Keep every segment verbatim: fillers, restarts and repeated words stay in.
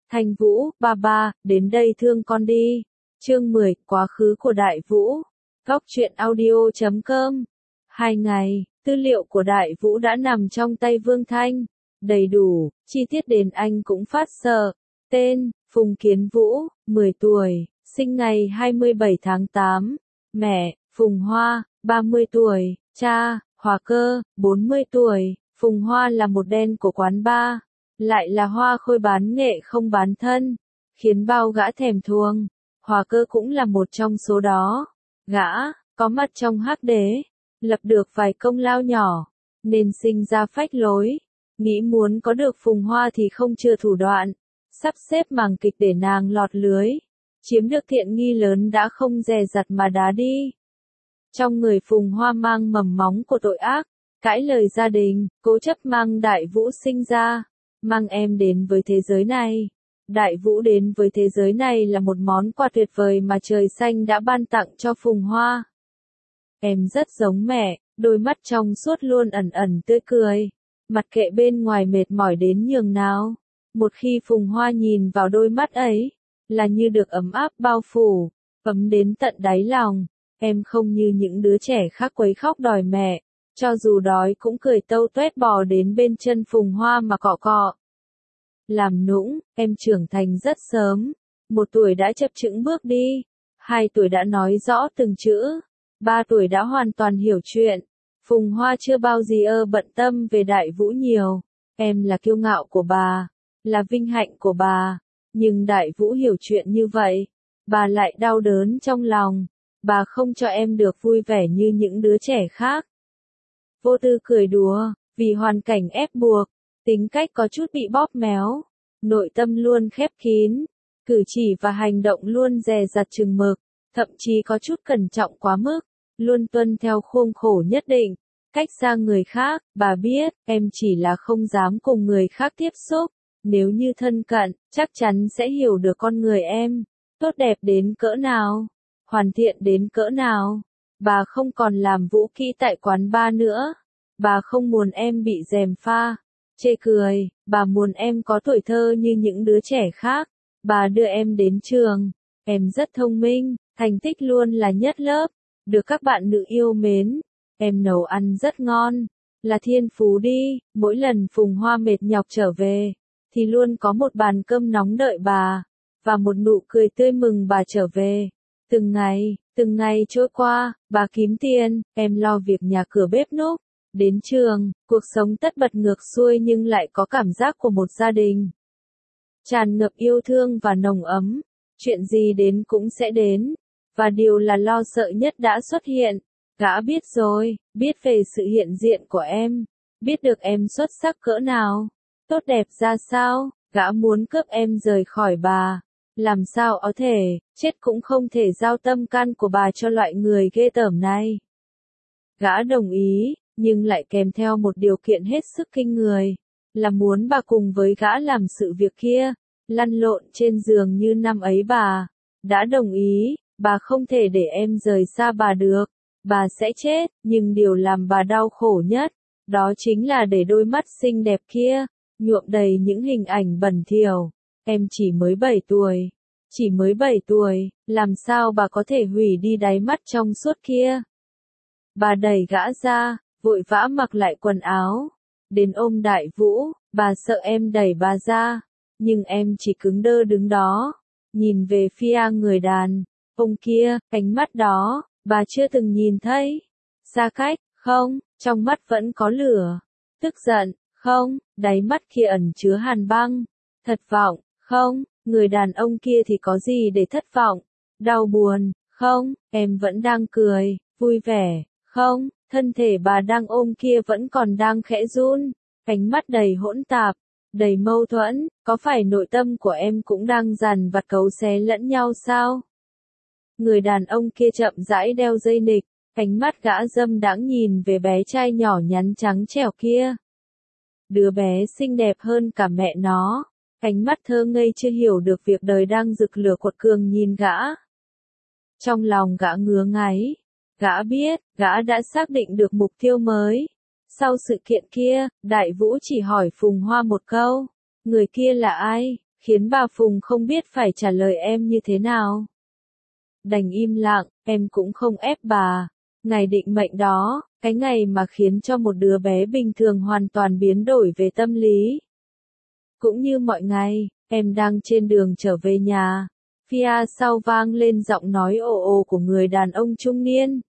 Thanh Vũ, ba ba, đến đây thương con đi. Chương mười, quá khứ của Đại Vũ. Góc truyện audio chấm com. Hai ngày, tư liệu của Đại Vũ đã nằm trong tay Vương Thanh. Đầy đủ, chi tiết đến anh cũng phát sợ. Tên, Phùng Kiến Vũ, mười tuổi, sinh ngày hai mươi bảy tháng tám. Mẹ, Phùng Hoa, ba mươi tuổi. Cha, Hòa Cơ, bốn mươi tuổi. Phùng Hoa là một đen của quán bar, lại là hoa khôi bán nghệ không bán thân, khiến bao gã thèm thuồng. Hòa Cơ cũng là một trong số đó. Gã, có mặt trong hắc đế, lập được vài công lao nhỏ, nên sinh ra phách lối. Nghĩ muốn có được Phùng Hoa thì không chừa thủ đoạn, sắp xếp màng kịch để nàng lọt lưới. Chiếm được thiện nghi lớn đã không dè dặt mà đá đi. Trong người Phùng Hoa mang mầm móng của tội ác, cãi lời gia đình, cố chấp mang Đại Vũ sinh ra, mang em đến với thế giới này. Đại Vũ đến với thế giới này là một món quà tuyệt vời mà trời xanh đã ban tặng cho Phùng Hoa. Em rất giống mẹ, đôi mắt trong suốt luôn ẩn ẩn tươi cười, mặt kệ bên ngoài mệt mỏi đến nhường nào. Một khi Phùng Hoa nhìn vào đôi mắt ấy, là như được ấm áp bao phủ, ấm đến tận đáy lòng. Em không như những đứa trẻ khác quấy khóc đòi mẹ, cho dù đói cũng cười tâu tuét bò đến bên chân Phùng Hoa mà cọ cọ. Làm nũng, em trưởng thành rất sớm, một tuổi đã chập chững bước đi, hai tuổi đã nói rõ từng chữ, ba tuổi đã hoàn toàn hiểu chuyện. Phùng Hoa chưa bao giờ bận tâm về Đại Vũ nhiều, em là kiêu ngạo của bà, là vinh hạnh của bà, nhưng Đại Vũ hiểu chuyện như vậy, bà lại đau đớn trong lòng, bà không cho em được vui vẻ như những đứa trẻ khác. Vô tư cười đùa, vì hoàn cảnh ép buộc, tính cách có chút bị bóp méo, nội tâm luôn khép kín, cử chỉ và hành động luôn dè dặt chừng mực, thậm chí có chút cẩn trọng quá mức, luôn tuân theo khuôn khổ nhất định. Cách xa người khác, bà biết, em chỉ là không dám cùng người khác tiếp xúc, nếu như thân cận, chắc chắn sẽ hiểu được con người em, tốt đẹp đến cỡ nào, hoàn thiện đến cỡ nào. Bà không còn làm vũ kỹ tại quán bar nữa. Bà không muốn em bị gièm pha, chê cười, bà muốn em có tuổi thơ như những đứa trẻ khác. Bà đưa em đến trường, em rất thông minh, thành tích luôn là nhất lớp, được các bạn nữ yêu mến. Em nấu ăn rất ngon, là thiên phú đi, mỗi lần Phùng Hoa mệt nhọc trở về, thì luôn có một bàn cơm nóng đợi bà, và một nụ cười tươi mừng bà trở về. Từng ngày, từng ngày trôi qua, bà kiếm tiền, em lo việc nhà cửa bếp núc. Đến trường, cuộc sống tất bật ngược xuôi nhưng lại có cảm giác của một gia đình. Tràn ngập yêu thương và nồng ấm, chuyện gì đến cũng sẽ đến, và điều là lo sợ nhất đã xuất hiện. Gã biết rồi, biết về sự hiện diện của em, biết được em xuất sắc cỡ nào, tốt đẹp ra sao, gã muốn cướp em rời khỏi bà. Làm sao có thể, chết cũng không thể giao tâm can của bà cho loại người ghê tởm này. Gã đồng ý, nhưng lại kèm theo một điều kiện hết sức kinh người, là muốn bà cùng với gã làm sự việc kia, lăn lộn trên giường như năm ấy bà. Đã đồng ý, bà không thể để em rời xa bà được, bà sẽ chết, nhưng điều làm bà đau khổ nhất, đó chính là để đôi mắt xinh đẹp kia, nhuộm đầy những hình ảnh bẩn thỉu. Em chỉ mới bảy tuổi, chỉ mới bảy tuổi, làm sao bà có thể hủy đi đáy mắt trong suốt kia. Bà đẩy gã ra, vội vã mặc lại quần áo, đến ôm Đại Vũ, bà sợ em đẩy bà ra, nhưng em chỉ cứng đơ đứng đó, nhìn về phía người đàn ông kia, ánh mắt đó, bà chưa từng nhìn thấy. Xa cách, không, trong mắt vẫn có lửa. Tức giận, không, đáy mắt kia ẩn chứa hàn băng. Thất vọng, không, người đàn ông kia thì có gì để thất vọng. Đau buồn, không, em vẫn đang cười, vui vẻ, không, thân thể bà đang ôm kia vẫn còn đang khẽ run, ánh mắt đầy hỗn tạp, đầy mâu thuẫn, có phải nội tâm của em cũng đang dằn vặt cấu xé lẫn nhau sao? Người đàn ông kia chậm rãi đeo dây nịch, ánh mắt gã dâm đãng nhìn về bé trai nhỏ nhắn trắng trẻo kia. Đứa bé xinh đẹp hơn cả mẹ nó, ánh mắt thơ ngây chưa hiểu được việc đời đang rực lửa quật cường nhìn gã. Trong lòng gã ngứa ngáy, gã biết, gã đã xác định được mục tiêu mới. Sau sự kiện kia, Đại Vũ chỉ hỏi Phùng Hoa một câu, người kia là ai? khiến bà Phùng không biết phải trả lời em như thế nào. Đành im lặng, em cũng không ép bà. Ngày định mệnh đó, cái ngày mà khiến cho một đứa bé bình thường hoàn toàn biến đổi về tâm lý. Cũng như mọi ngày, em đang trên đường trở về nhà. Phía sau vang lên giọng nói ồ ồ của người đàn ông trung niên.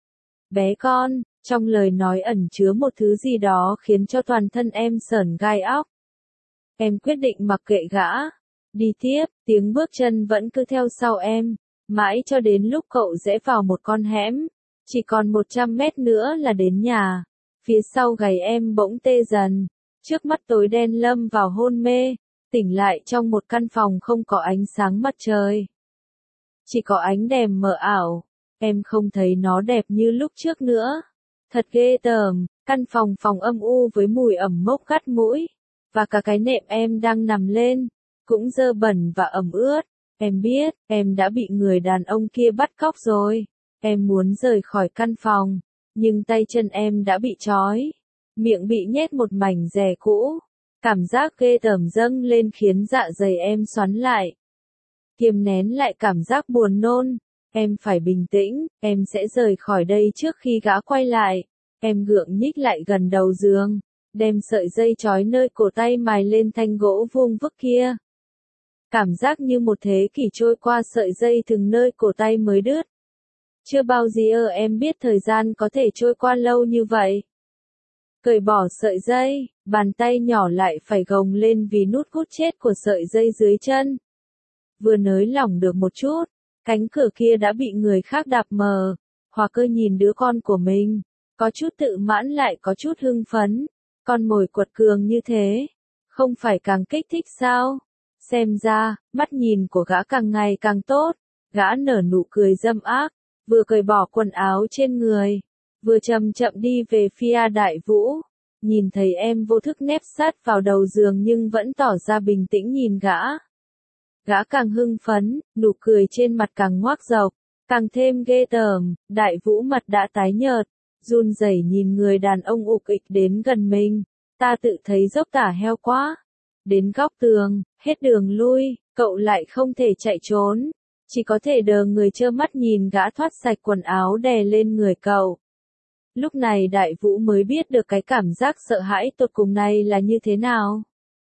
Bé con, trong lời nói ẩn chứa một thứ gì đó khiến cho toàn thân em sởn gai óc. Em quyết định mặc kệ gã. Đi tiếp, tiếng bước chân vẫn cứ theo sau em, mãi cho đến lúc cậu rẽ vào một con hẻm. Chỉ còn một trăm mét nữa là đến nhà. Phía sau gáy em bỗng tê dần. Trước mắt tối đen lâm vào hôn mê. Tỉnh lại trong một căn phòng không có ánh sáng mặt trời. Chỉ có ánh đèn mờ ảo. Em không thấy nó đẹp như lúc trước nữa. Thật ghê tởm, căn phòng phòng âm u với mùi ẩm mốc gắt mũi. Và cả cái nệm em đang nằm lên, cũng dơ bẩn và ẩm ướt. Em biết, em đã bị người đàn ông kia bắt cóc rồi. Em muốn rời khỏi căn phòng, nhưng tay chân em đã bị trói. Miệng bị nhét một mảnh dẻ cũ. Cảm giác ghê tởm dâng lên khiến dạ dày em xoắn lại. Kiềm nén lại cảm giác buồn nôn. Em phải bình tĩnh, em sẽ rời khỏi đây trước khi gã quay lại. Em gượng nhích lại gần đầu giường, đem sợi dây trói nơi cổ tay mài lên thanh gỗ vuông vức kia. Cảm giác như một thế kỷ trôi qua sợi dây từng nơi cổ tay mới đứt. Chưa bao giờ em biết thời gian có thể trôi qua lâu như vậy. Cởi bỏ sợi dây, bàn tay nhỏ lại phải gồng lên vì nút cút chết của sợi dây dưới chân. Vừa nới lỏng được một chút, cánh cửa kia đã bị người khác đạp mờ. Hòa Cơ nhìn đứa con của mình, có chút tự mãn lại có chút hưng phấn. Con mồi quật cường như thế, không phải càng kích thích sao? Xem ra, mắt nhìn của gã càng ngày càng tốt. Gã nở nụ cười dâm ác, vừa cởi bỏ quần áo trên người, vừa chậm chậm đi về phía Đại Vũ. Nhìn thấy em vô thức nép sát vào đầu giường nhưng vẫn tỏ ra bình tĩnh nhìn gã. Gã càng hưng phấn, nụ cười trên mặt càng ngoác rộng, càng thêm ghê tởm. Đại Vũ mặt đã tái nhợt, run rẩy nhìn người đàn ông ục ịch đến gần mình. Ta tự thấy dốc tả heo quá. Đến góc tường, hết đường lui, cậu lại không thể chạy trốn. Chỉ có thể đờ người trơ mắt nhìn gã thoát sạch quần áo đè lên người cậu. Lúc này Đại Vũ mới biết được cái cảm giác sợ hãi tột cùng này là như thế nào.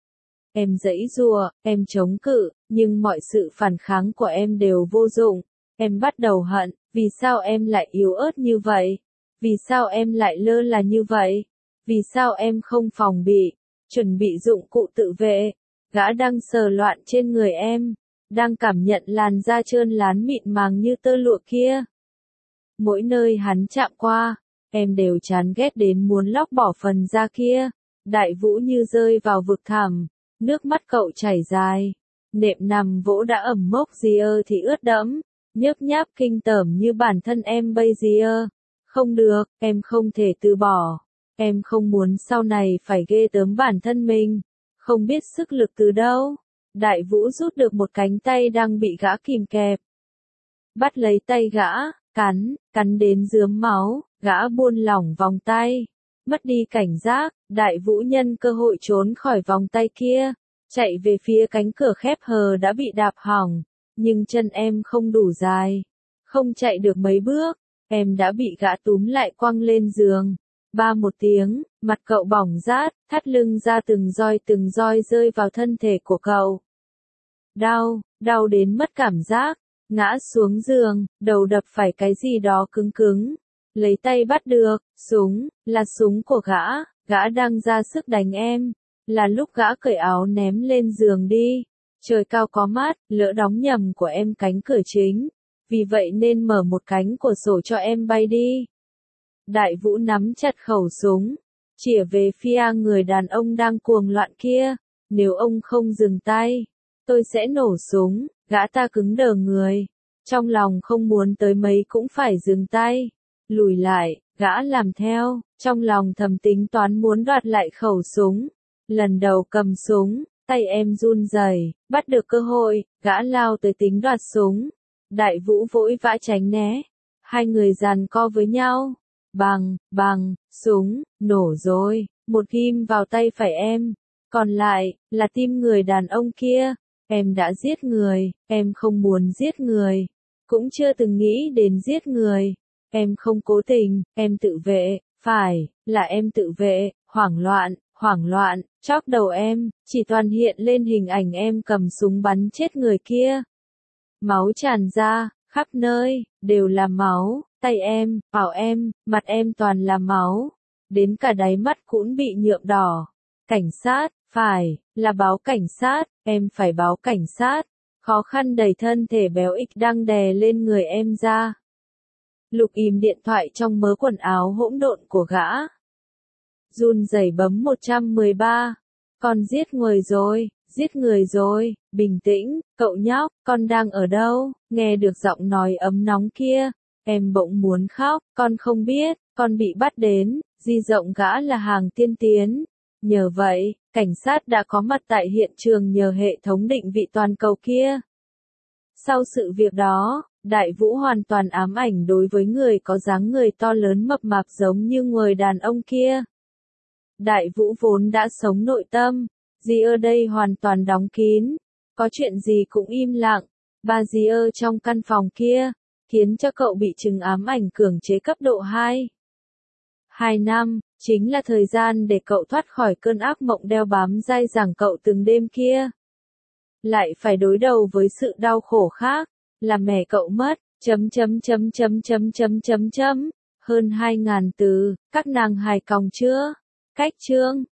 Em giãy giụa, em chống cự, nhưng mọi sự phản kháng của em đều vô dụng. Em bắt đầu hận, vì sao em lại yếu ớt như vậy? Vì sao em lại lơ là như vậy? Vì sao em không phòng bị, chuẩn bị dụng cụ tự vệ? Gã đang sờ loạn trên người em, đang cảm nhận làn da trơn lán mịn màng như tơ lụa kia. Mỗi nơi hắn chạm qua, em đều chán ghét đến muốn lóc bỏ phần da kia. Đại Vũ như rơi vào vực thẳm, nước mắt cậu chảy dài. Nệm nằm vỗ đã ẩm mốc giờ thì ướt đẫm, nhớp nháp kinh tởm như bản thân em bây giờ. Không được, em không thể từ bỏ. Em không muốn sau này phải ghê tởm bản thân mình, không biết sức lực từ đâu. Đại Vũ rút được một cánh tay đang bị gã kìm kẹp. Bắt lấy tay gã, cắn, cắn đến rướm máu, gã buông lỏng vòng tay. Mất đi cảnh giác, Đại Vũ nhân cơ hội trốn khỏi vòng tay kia, chạy về phía cánh cửa khép hờ đã bị đạp hỏng. Nhưng chân em không đủ dài, không chạy được mấy bước, em đã bị gã túm lại quăng lên giường. Ba một tiếng, mặt cậu bỏng rát, thắt lưng ra từng roi từng roi rơi vào thân thể của cậu. Đau, đau đến mất cảm giác, ngã xuống giường, đầu đập phải cái gì đó cứng cứng. Lấy tay bắt được, súng, là súng của gã, gã đang ra sức đánh em. Là lúc gã cởi áo ném lên giường đi. Trời cao có mát, lỡ đóng nhầm của em cánh cửa chính. Vì vậy nên mở một cánh của sổ cho em bay đi. Đại Vũ nắm chặt khẩu súng, chĩa về phía người đàn ông đang cuồng loạn kia. Nếu ông không dừng tay, tôi sẽ nổ súng. Gã ta cứng đờ người, trong lòng không muốn tới mấy cũng phải dừng tay. Lùi lại, gã làm theo, trong lòng thầm tính toán muốn đoạt lại khẩu súng. Lần đầu cầm súng, tay em run rẩy, bắt được cơ hội, gã lao tới tính đoạt súng. Đại Vũ vội vã tránh né, hai người giằng co với nhau. Bằng, bằng, súng, nổ rồi, một ghim vào tay phải em, còn lại, là tim người đàn ông kia. Em đã giết người, em không muốn giết người, cũng chưa từng nghĩ đến giết người. Em không cố tình, em tự vệ, phải, là em tự vệ, hoảng loạn, hoảng loạn, chóc đầu em, chỉ toàn hiện lên hình ảnh em cầm súng bắn chết người kia. Máu tràn ra, khắp nơi, đều là máu, tay em, áo em, mặt em toàn là máu, đến cả đáy mắt cũng bị nhuộm đỏ. Cảnh sát, phải, là báo cảnh sát, em phải báo cảnh sát. Khó khăn đẩy thân thể béo ích đang đè lên người em ra. Lục ìm điện thoại trong mớ quần áo hỗn độn của gã. Run rẩy bấm một trăm mười ba. Con giết người rồi, giết người rồi, bình tĩnh, cậu nhóc, con đang ở đâu? Nghe được giọng nói ấm nóng kia, em bỗng muốn khóc, con không biết, con bị bắt đến, di rộng gã là hàng tiên tiến. Nhờ vậy, cảnh sát đã có mặt tại hiện trường nhờ hệ thống định vị toàn cầu kia. Sau sự việc đó, Đại Vũ hoàn toàn ám ảnh đối với người có dáng người to lớn mập mạp giống như người đàn ông kia. Đại Vũ vốn đã sống nội tâm, dì ở đây hoàn toàn đóng kín, có chuyện gì cũng im lặng, bà dì ở trong căn phòng kia, khiến cho cậu bị chứng ám ảnh cưỡng chế cấp độ hai. Hai năm, chính là thời gian để cậu thoát khỏi cơn ác mộng đeo bám dai dẳng cậu từng đêm kia. Lại phải đối đầu với sự đau khổ khác, là mẹ cậu mất, chấm chấm chấm chấm chấm chấm chấm chấm, hơn hai ngàn từ, các nàng hài còng chưa? Cách chương